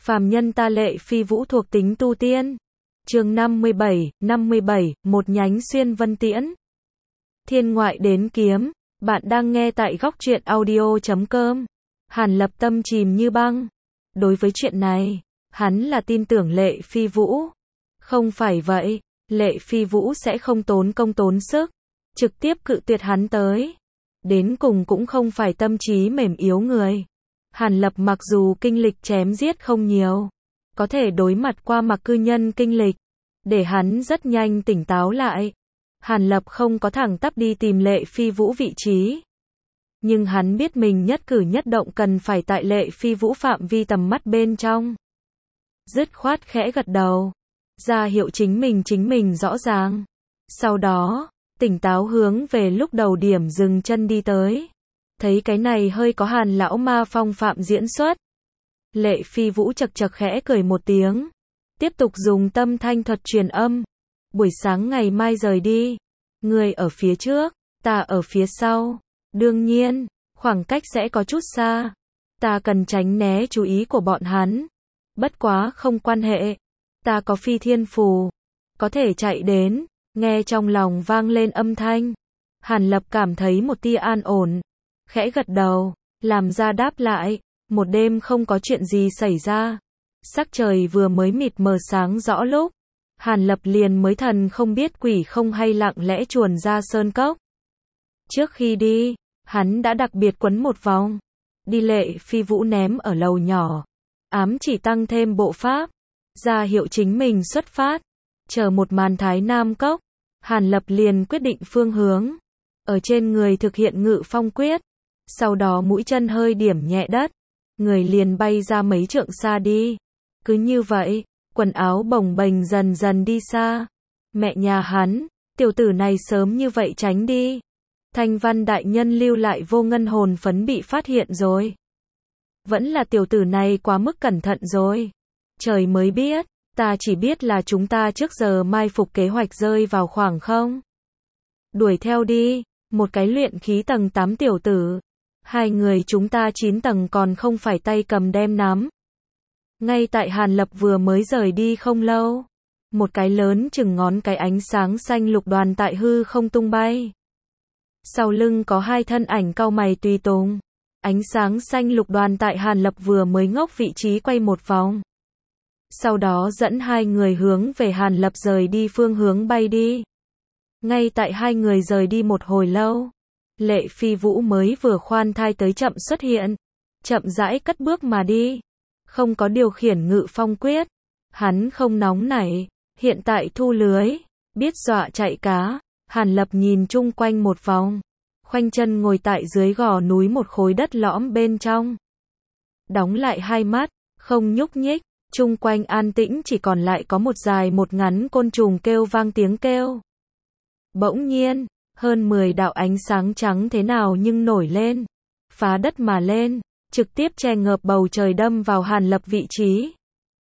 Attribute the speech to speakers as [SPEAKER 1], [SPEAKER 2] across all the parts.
[SPEAKER 1] Phàm nhân ta Lệ Phi Vũ thuộc tính tu tiên. Chương 57, một nhánh xuyên vân tiễn. Thiên ngoại đến kiếm, bạn đang nghe tại góc truyện audio.com. Hàn Lập tâm chìm như băng. Đối với chuyện này, hắn là tin tưởng Lệ Phi Vũ. Không phải vậy, Lệ Phi Vũ sẽ không tốn công tốn sức, trực tiếp cự tuyệt hắn tới. Đến cùng cũng không phải tâm trí mềm yếu người. Hàn Lập mặc dù kinh lịch chém giết không nhiều, có thể đối mặt qua mặc cư nhân kinh lịch, để hắn rất nhanh tỉnh táo lại. Hàn Lập không có thẳng tắp đi tìm Lệ Phi Vũ vị trí. Nhưng hắn biết mình nhất cử nhất động cần phải tại Lệ Phi Vũ phạm vi tầm mắt bên trong. Dứt khoát khẽ gật đầu, ra hiệu chính mình rõ ràng. Sau đó, tỉnh táo hướng về lúc đầu điểm dừng chân đi tới. Thấy cái này hơi có Hàn lão ma phong phạm diễn xuất. Lệ Phi Vũ chậc chậc khẽ cười một tiếng. Tiếp tục dùng tâm thanh thuật truyền âm. Buổi sáng ngày mai rời đi. Người ở phía trước, ta ở phía sau. Đương nhiên, khoảng cách sẽ có chút xa. Ta cần tránh né chú ý của bọn hắn. Bất quá không quan hệ. Ta có phi thiên phù. Có thể chạy đến. Nghe trong lòng vang lên âm thanh. Hàn Lập cảm thấy một tia an ổn. Khẽ gật đầu, làm ra đáp lại. Một đêm không có chuyện gì xảy ra. Sắc trời vừa mới mịt mờ sáng rõ lúc. Hàn Lập liền mới thần không biết quỷ không hay lặng lẽ chuồn ra sơn cốc. Trước khi đi, hắn đã đặc biệt quấn một vòng. Đi Lệ Phi Vũ ném ở lầu nhỏ. Ám chỉ tăng thêm bộ pháp. Ra hiệu chính mình xuất phát. Chờ một màn thái nam cốc. Hàn Lập liền quyết định phương hướng. Ở trên người thực hiện ngự phong quyết. Sau đó mũi chân hơi điểm nhẹ đất. Người liền bay ra mấy trượng xa đi. Cứ như vậy, quần áo bồng bềnh dần dần đi xa. Mẹ nhà hắn, tiểu tử này sớm như vậy tránh đi. Thanh Văn đại nhân lưu lại vô ngân hồn phấn bị phát hiện rồi. Vẫn là tiểu tử này quá mức cẩn thận rồi. Trời mới biết, ta chỉ biết là chúng ta trước giờ mai phục kế hoạch rơi vào khoảng không. Đuổi theo đi, một cái luyện khí tầng 8 tiểu tử. Hai người chúng ta 9 tầng còn không phải tay cầm đem nắm. Ngay tại Hàn Lập vừa mới rời đi không lâu. Một cái lớn chừng ngón cái ánh sáng xanh lục đoàn tại hư không tung bay. Sau lưng có hai thân ảnh cau mày tùy tùng. Ánh sáng xanh lục đoàn tại Hàn Lập vừa mới ngốc vị trí quay một vòng. Sau đó dẫn hai người hướng về Hàn Lập rời đi phương hướng bay đi. Ngay tại hai người rời đi một hồi lâu. Lệ Phi Vũ mới vừa khoan thai tới chậm xuất hiện. Chậm rãi cất bước mà đi. Không có điều khiển ngự phong quyết. Hắn không nóng nảy. Hiện tại thu lưới. Biết dọa chạy cá. Hàn Lập nhìn chung quanh một vòng. Khoanh chân ngồi tại dưới gò núi một khối đất lõm bên trong. Đóng lại hai mắt. Không nhúc nhích. Chung quanh an tĩnh chỉ còn lại có một dài một ngắn côn trùng kêu vang tiếng kêu. Bỗng nhiên, hơn 10 đạo ánh sáng trắng thế nào nhưng nổi lên. Phá đất mà lên, trực tiếp che ngợp bầu trời đâm vào Hàn Lập vị trí.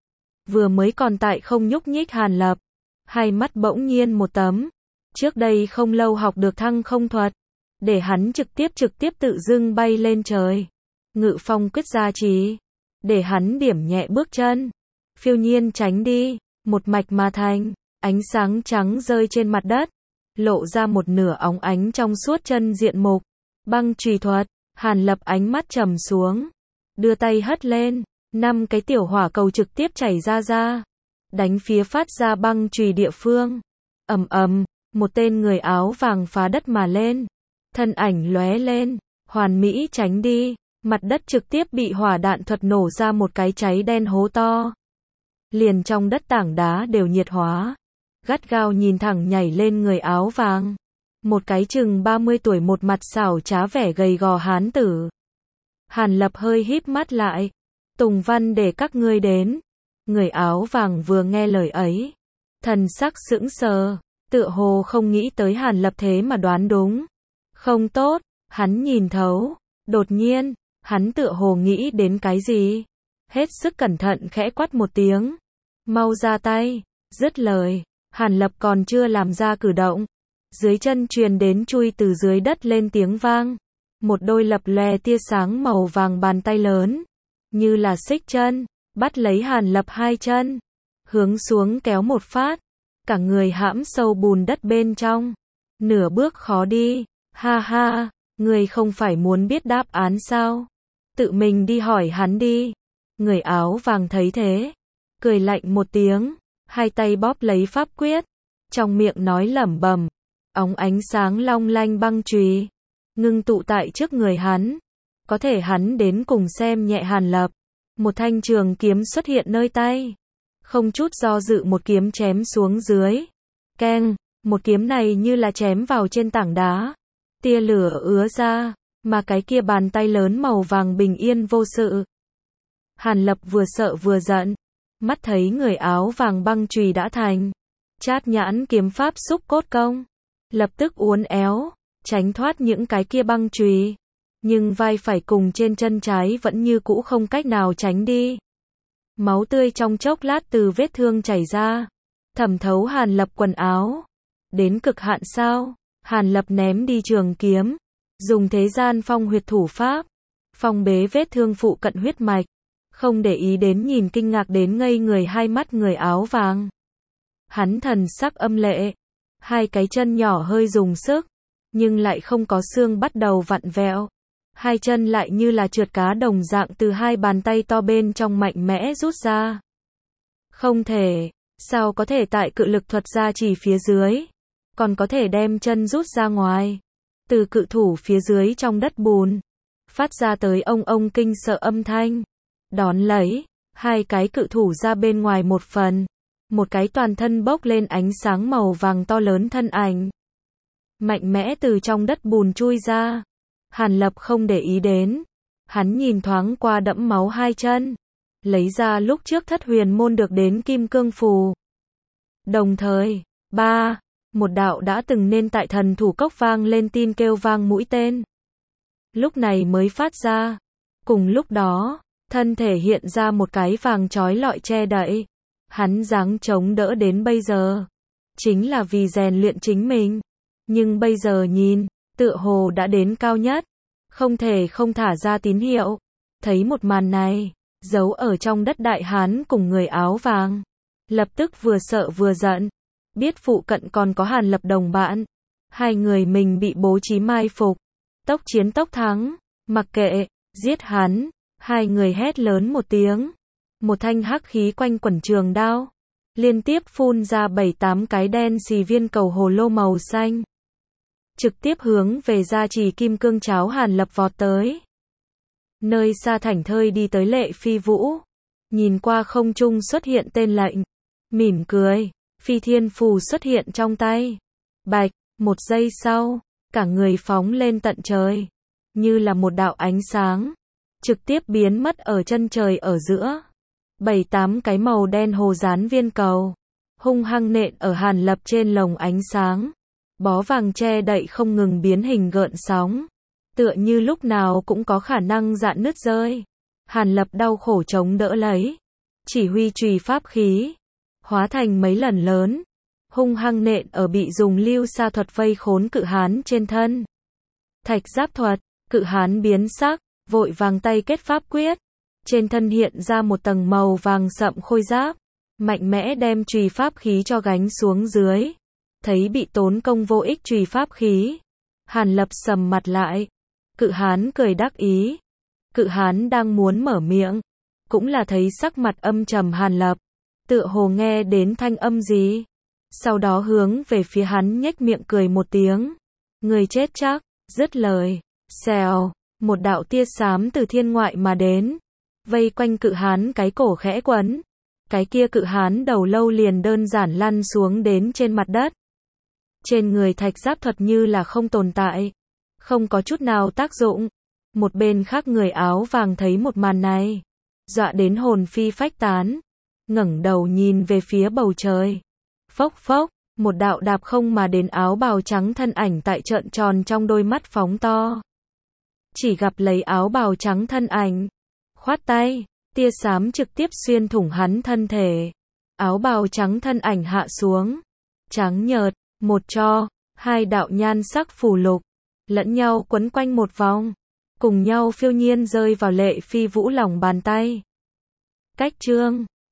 [SPEAKER 1] Vừa mới còn tại không nhúc nhích Hàn Lập. Hai mắt bỗng nhiên một tấm. Trước đây không lâu học được thăng không thuật. Để hắn trực tiếp tự dưng bay lên trời. Ngự phong quyết gia trì. Để hắn điểm nhẹ bước chân. Phiêu nhiên tránh đi. Một mạch mà thành. Ánh sáng trắng rơi trên mặt đất. Lộ ra một nửa óng ánh trong suốt chân diện mục. Băng chùy thuật. Hàn Lập ánh mắt trầm xuống. Đưa tay hất lên. 5 cái tiểu hỏa cầu trực tiếp chảy ra. Đánh phía phát ra băng chùy địa phương. Ầm ầm. Một tên người áo vàng phá đất mà lên. Thân ảnh lóe lên. Hoàn mỹ tránh đi. Mặt đất trực tiếp bị hỏa đạn thuật nổ ra một cái cháy đen hố to. Liền trong đất tảng đá đều nhiệt hóa. Gắt gao nhìn thẳng nhảy lên người áo vàng. Một cái chừng 30 tuổi một mặt xảo trá vẻ gầy gò hán tử. Hàn Lập hơi híp mắt lại. Tùng Văn để các ngươi đến. Người áo vàng vừa nghe lời ấy. Thần sắc sững sờ. Tựa hồ không nghĩ tới Hàn Lập thế mà đoán đúng. Không tốt, hắn nhìn thấu. Đột nhiên, hắn tựa hồ nghĩ đến cái gì. Hết sức cẩn thận khẽ quát một tiếng. Mau ra tay. Dứt lời. Hàn Lập còn chưa làm ra cử động. Dưới chân truyền đến chui từ dưới đất lên tiếng vang. Một đôi lập lòe tia sáng màu vàng bàn tay lớn. Như là xích chân. bắt lấy Hàn Lập hai chân, hướng xuống kéo một phát, cả người hãm sâu bùn đất bên trong, nửa bước khó đi. Ha ha, người không phải muốn biết đáp án sao? Tự mình đi hỏi hắn đi. Người áo vàng thấy thế, cười lạnh một tiếng, hai tay bóp lấy pháp quyết, trong miệng nói lẩm bẩm, óng ánh sáng long lanh băng chùy ngưng tụ tại trước người hắn. Có thể hắn đến cùng xem nhẹ Hàn Lập. Một thanh trường kiếm xuất hiện nơi tay, không chút do dự một kiếm chém xuống dưới. Keng, một kiếm này như là chém vào trên tảng đá, tia lửa ứa ra, mà cái kia bàn tay lớn màu vàng bình yên vô sự. Hàn Lập vừa sợ vừa giận, mắt thấy người áo vàng băng chùy đã thành Trát Nhãn kiếm pháp xúc cốt công, lập tức uốn éo, tránh thoát những cái kia băng chùy, nhưng vai phải cùng trên chân trái vẫn như cũ không cách nào tránh đi. Máu tươi trong chốc lát từ vết thương chảy ra, thẩm thấu Hàn Lập quần áo. Đến cực hạn sao? Hàn Lập ném đi trường kiếm, dùng thế gian phong huyệt thủ pháp, phong bế vết thương phụ cận huyết mạch, không để ý đến nhìn kinh ngạc đến ngây người hai mắt người áo vàng. Hắn thần sắc âm lệ, hai cái chân nhỏ hơi dùng sức, nhưng lại không có xương bắt đầu vặn vẹo. Hai chân lại như là trượt cá đồng dạng từ hai bàn tay to bên trong mạnh mẽ rút ra. Không thể, sao có thể tại cự lực thuật ra chỉ phía dưới, còn có thể đem chân rút ra ngoài. Từ cự thủ phía dưới trong đất bùn, phát ra tới ông ông kinh sợ âm thanh. Đón lấy, hai cái cự thủ ra bên ngoài một phần, một cái toàn thân bốc lên ánh sáng màu vàng to lớn thân ảnh, mạnh mẽ từ trong đất bùn chui ra. Hàn Lập không để ý đến, hắn nhìn thoáng qua đẫm máu hai chân, lấy ra lúc trước Thất Huyền môn được đến kim cương phù. Đồng thời, một đạo đã từng nên tại thần thủ cốc vang lên tin kêu vang mũi tên. Lúc này mới phát ra. Cùng lúc đó, thân thể hiện ra một cái vàng chói lọi che đậy. Hắn dáng chống đỡ đến bây giờ, chính là vì rèn luyện chính mình. Nhưng bây giờ nhìn, tựa hồ đã đến cao nhất, không thể không thả ra tín hiệu. Thấy một màn này, giấu ở trong đất đại hán cùng người áo vàng, lập tức vừa sợ vừa giận, biết phụ cận còn có Hàn Lập đồng bạn, hai người mình bị bố trí mai phục, tốc chiến tốc thắng, mặc kệ, giết hắn. Hai người hét lớn một tiếng, một thanh hắc khí quanh quẩn trường đao, liên tiếp phun ra 7-8 cái đen xì viên cầu hồ lô màu xanh, trực tiếp hướng về gia trì kim cương cháo Hàn Lập vọt tới. Nơi xa thảnh thơi đi tới Lệ Phi Vũ, nhìn qua không trung xuất hiện tên lệnh, mỉm cười, phi thiên phù xuất hiện trong tay. Bạch, một giây sau, cả người phóng lên tận trời, như là một đạo ánh sáng, trực tiếp biến mất ở chân trời ở giữa. 7-8 cái màu đen hồ dán viên cầu, hung hăng nện ở Hàn Lập trên lồng ánh sáng. Bó vàng che đậy không ngừng biến hình gợn sóng, tựa như lúc nào cũng có khả năng rạn nứt rơi. Hàn Lập đau khổ chống đỡ lấy, chỉ huy chùy pháp khí, hóa thành mấy lần lớn, hung hăng nện ở bị dùng lưu sa thuật vây khốn cự hán trên thân. Thạch giáp thuật, cự hán biến sắc, vội vàng tay kết pháp quyết, trên thân hiện ra một tầng màu vàng sậm khôi giáp, mạnh mẽ đem chùy pháp khí cho gánh xuống dưới. Thấy bị tốn công vô ích chùy pháp khí, Hàn Lập sầm mặt lại. Cự hán cười đắc ý. Cự hán đang muốn mở miệng, cũng là thấy sắc mặt âm trầm Hàn Lập, tựa hồ nghe đến thanh âm gì, sau đó hướng về phía hắn nhếch miệng cười một tiếng. Người chết chắc. Dứt lời, xèo, một đạo tia xám từ thiên ngoại mà đến, vây quanh cự hán cái cổ khẽ quấn. Cái kia cự hán đầu lâu liền đơn giản lăn xuống đến trên mặt đất. Trên người thạch giáp thuật như là không tồn tại, không có chút nào tác dụng. Một bên khác người áo vàng thấy một màn này, dọa đến hồn phi phách tán, ngẩng đầu nhìn về phía bầu trời. Phốc phốc, một đạo đạp không mà đến áo bào trắng thân ảnh tại trợn tròn trong đôi mắt phóng to. Chỉ gặp lấy áo bào trắng thân ảnh, khoát tay, tia xám trực tiếp xuyên thủng hắn thân thể. Áo bào trắng thân ảnh hạ xuống, trắng nhợt, một cho, hai đạo nhan sắc phù lục, lẫn nhau quấn quanh một vòng, cùng nhau phiêu nhiên rơi vào Lệ Phi Vũ lòng bàn tay. Cách chương